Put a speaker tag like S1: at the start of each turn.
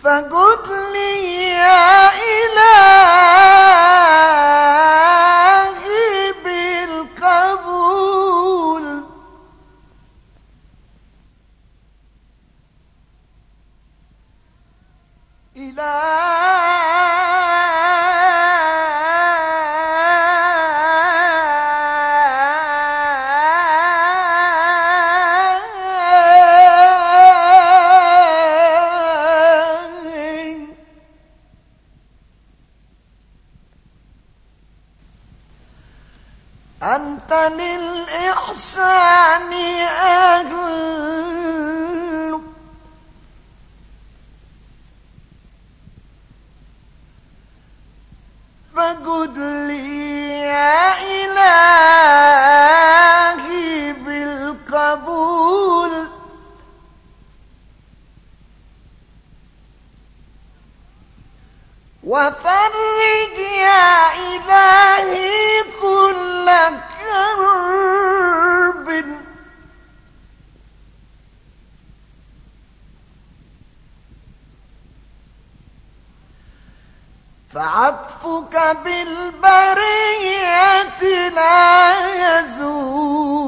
S1: فقل لي يا إلهي بالقبول أنت للإحسان أهل فقل لي يا إلهي بالقبول وفرج يا إلهي كل كرب فعطفك بالبرية لا يزول